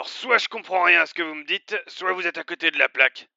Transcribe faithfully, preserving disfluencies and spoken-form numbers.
Alors, soit je comprends rien à ce que vous me dites, soit vous êtes à côté de la plaque.